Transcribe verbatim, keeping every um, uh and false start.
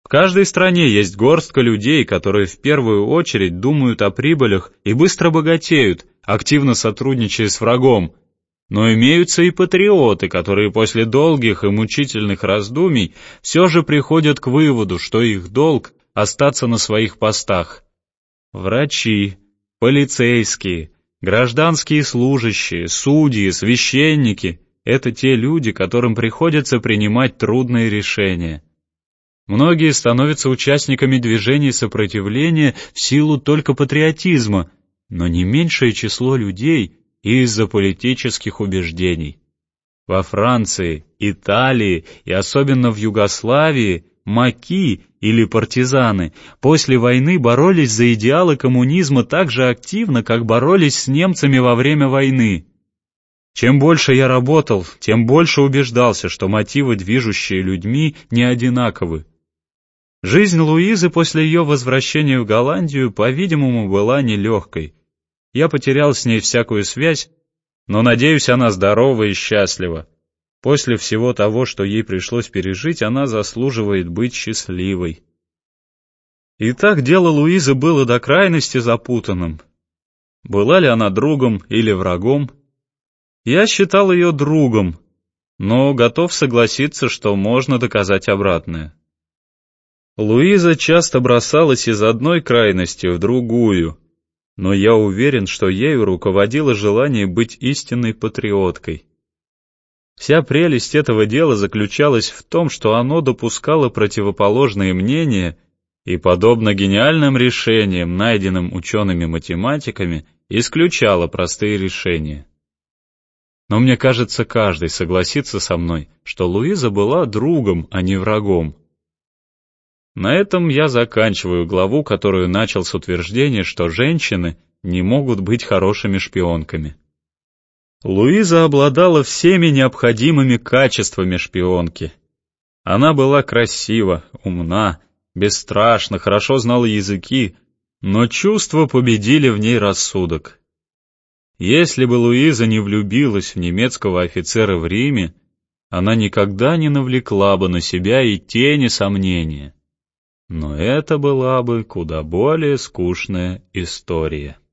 В каждой стране есть горстка людей, которые в первую очередь думают о прибылях и быстро богатеют, активно сотрудничая с врагом. Но имеются и патриоты, которые после долгих и мучительных раздумий все же приходят к выводу, что их долг — остаться на своих постах. Врачи, полицейские, гражданские служащие, судьи, священники — это те люди, которым приходится принимать трудные решения. Многие становятся участниками движений сопротивления в силу только патриотизма, но не меньшее число людей — из-за политических убеждений. Во Франции, Италии и особенно в Югославии маки или партизаны после войны боролись за идеалы коммунизма так же активно, как боролись с немцами во время войны. Чем больше я работал, тем больше убеждался, что мотивы, движущие людьми, не одинаковы. Жизнь Луизы после ее возвращения в Голландию, по-видимому, была нелегкой. Я потерял с ней всякую связь, но, надеюсь, она здорова и счастлива. После всего того, что ей пришлось пережить, она заслуживает быть счастливой. Итак, дело Луизы было до крайности запутанным. Была ли она другом или врагом? Я считал ее другом, но готов согласиться, что можно доказать обратное. Луиза часто бросалась из одной крайности в другую, но я уверен, что ею руководило желание быть истинной патриоткой. Вся прелесть этого дела заключалась в том, что оно допускало противоположные мнения и, подобно гениальным решениям, найденным учеными-математиками, исключало простые решения. Но мне кажется, каждый согласится со мной, что Луиза была другом, а не врагом. На этом я заканчиваю главу, которую начал с утверждения, что женщины не могут быть хорошими шпионками. Луиза обладала всеми необходимыми качествами шпионки. Она была красива, умна, бесстрашна, хорошо знала языки, но чувства победили в ней рассудок. Если бы Луиза не влюбилась в немецкого офицера в Риме, она никогда не навлекла бы на себя и тени сомнения. Но это была бы куда более скучная история.